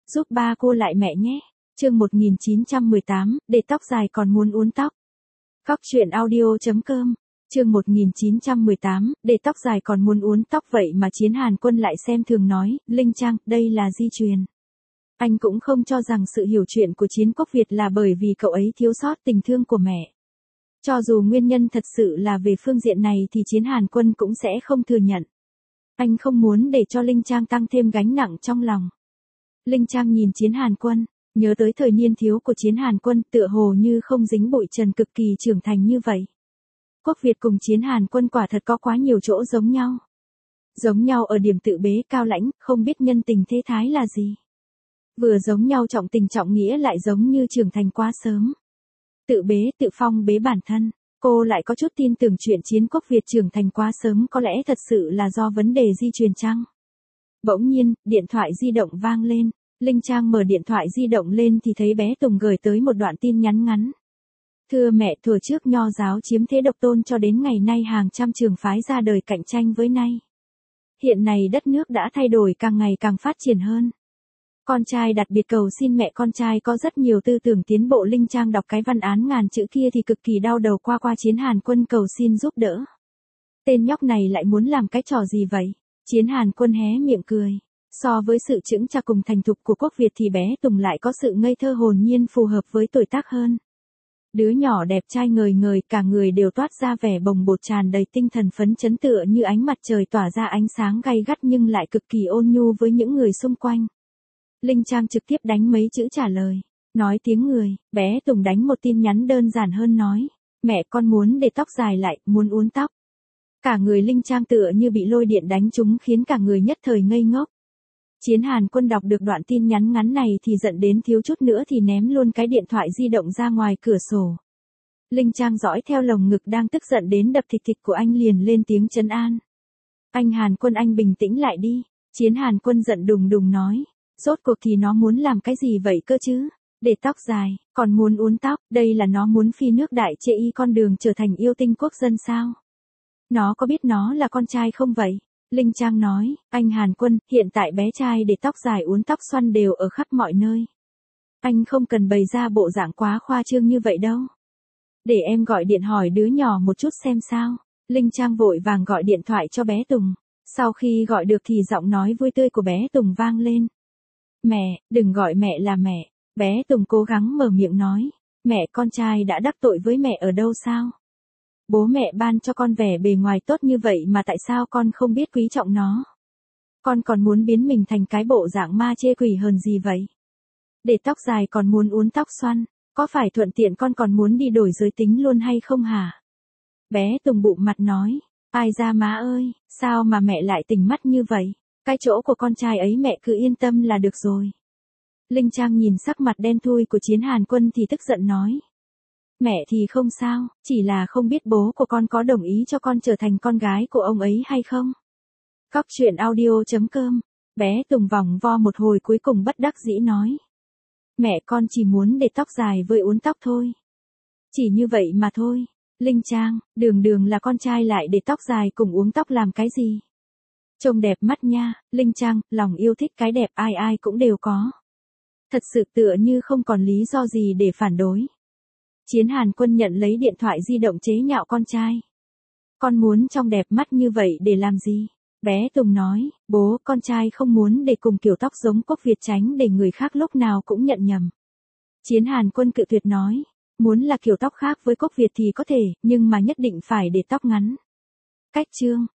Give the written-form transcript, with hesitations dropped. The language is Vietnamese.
giúp ba cô lại mẹ nhé. Chương 1918, để tóc dài còn muốn uốn tóc. Cóc truyện audio.com. Chương 1918, để tóc dài còn muốn uốn tóc vậy mà Chiến Hàn Quân lại xem thường nói, Linh Trang, đây là di truyền. Anh cũng không cho rằng sự hiểu chuyện của Chiến Quốc Việt là bởi vì cậu ấy thiếu sót tình thương của mẹ. Cho dù nguyên nhân thật sự là về phương diện này thì Chiến Hàn Quân cũng sẽ không thừa nhận. Anh không muốn để cho Linh Trang tăng thêm gánh nặng trong lòng. Linh Trang nhìn Chiến Hàn Quân, nhớ tới thời niên thiếu của Chiến Hàn Quân tựa hồ như không dính bụi trần cực kỳ trưởng thành như vậy. Quốc Việt cùng Chiến Hàn Quân quả thật có quá nhiều chỗ giống nhau. Giống nhau ở điểm tự bế cao lãnh, không biết nhân tình thế thái là gì. Vừa giống nhau trọng tình trọng nghĩa lại giống như trưởng thành quá sớm. Tự bế tự phong bế bản thân, cô lại có chút tin tưởng chuyện Chiến Quốc Việt trưởng thành quá sớm có lẽ thật sự là do vấn đề di truyền chăng. Bỗng nhiên, điện thoại di động vang lên, Linh Trang mở điện thoại di động lên thì thấy bé Tùng gửi tới một đoạn tin nhắn ngắn. Thưa mẹ, thuở trước nho giáo chiếm thế độc tôn cho đến ngày nay hàng trăm trường phái ra đời cạnh tranh với nay. Hiện nay đất nước đã thay đổi càng ngày càng phát triển hơn. Con trai đặc biệt cầu xin mẹ, con trai có rất nhiều tư tưởng tiến bộ. Linh Trang đọc cái văn án ngàn chữ kia thì cực kỳ đau đầu. Qua Chiến Hàn Quân cầu xin giúp đỡ. Tên nhóc này lại muốn làm cái trò gì vậy? Chiến Hàn Quân hé miệng cười. So với sự chững chạc cùng thành thục của Quốc Việt thì bé Tùng lại có sự ngây thơ hồn nhiên phù hợp với tuổi tác hơn. Đứa nhỏ đẹp trai ngời ngời, cả người đều toát ra vẻ bồng bột, tràn đầy tinh thần phấn chấn tựa như ánh mặt trời tỏa ra ánh sáng gay gắt nhưng lại cực kỳ ôn nhu với những người xung quanh. Linh Trang trực tiếp đánh mấy chữ trả lời. Nói tiếng người, bé Tùng đánh một tin nhắn đơn giản hơn nói. Mẹ, con muốn để tóc dài lại, muốn uốn tóc. Cả người Linh Trang tựa như bị lôi điện đánh trúng khiến cả người nhất thời ngây ngốc. Chiến Hàn Quân đọc được đoạn tin nhắn ngắn này thì giận đến thiếu chút nữa thì ném luôn cái điện thoại di động ra ngoài cửa sổ. Linh Trang dõi theo lồng ngực đang tức giận đến đập thịt thịt của anh liền lên tiếng trấn an. Anh Hàn Quân, anh bình tĩnh lại đi. Chiến Hàn Quân giận đùng đùng nói. Rốt cuộc thì nó muốn làm cái gì vậy cơ chứ? Để tóc dài, còn muốn uốn tóc, đây là nó muốn phi nước đại chê y con đường trở thành yêu tinh quốc dân sao? Nó có biết nó là con trai không vậy? Linh Trang nói, anh Hàn Quân, hiện tại bé trai để tóc dài uốn tóc xoăn đều ở khắp mọi nơi. Anh không cần bày ra bộ dạng quá khoa trương như vậy đâu. Để em gọi điện hỏi đứa nhỏ một chút xem sao. Linh Trang vội vàng gọi điện thoại cho bé Tùng. Sau khi gọi được thì giọng nói vui tươi của bé Tùng vang lên. Mẹ, đừng gọi mẹ là mẹ. Bé Tùng cố gắng mở miệng nói. Mẹ, con trai đã đắc tội với mẹ ở đâu sao? Bố mẹ ban cho con vẻ bề ngoài tốt như vậy mà tại sao con không biết quý trọng nó? Con còn muốn biến mình thành cái bộ dạng ma chê quỷ hờn gì vậy? Để tóc dài còn muốn uốn tóc xoăn, có phải thuận tiện con còn muốn đi đổi giới tính luôn hay không hả? Bé Tùng bụng mặt nói, ai ra má ơi, sao mà mẹ lại tỉnh mắt như vậy? Cái chỗ của con trai ấy mẹ cứ yên tâm là được rồi. Linh Trang nhìn sắc mặt đen thui của Chiến Hàn Quân thì tức giận nói. Mẹ thì không sao, chỉ là không biết bố của con có đồng ý cho con trở thành con gái của ông ấy hay không? Cóc truyện audio.com. Bé Tùng vòng vo một hồi cuối cùng bất đắc dĩ nói. Mẹ, con chỉ muốn để tóc dài với uốn tóc thôi. Chỉ như vậy mà thôi. Linh Trang, đường là con trai lại để tóc dài cùng uốn tóc làm cái gì? Trông đẹp mắt nha. Linh Trang, lòng yêu thích cái đẹp ai ai cũng đều có. Thật sự tựa như không còn lý do gì để phản đối. Chiến Hàn Quân nhận lấy điện thoại di động chế nhạo con trai. Con muốn trông đẹp mắt như vậy để làm gì? Bé Tùng nói, bố, con trai không muốn để cùng kiểu tóc giống Quốc Việt tránh để người khác lúc nào cũng nhận nhầm. Chiến Hàn Quân cự tuyệt nói, muốn là kiểu tóc khác với Quốc Việt thì có thể, nhưng mà nhất định phải để tóc ngắn. Cách chương.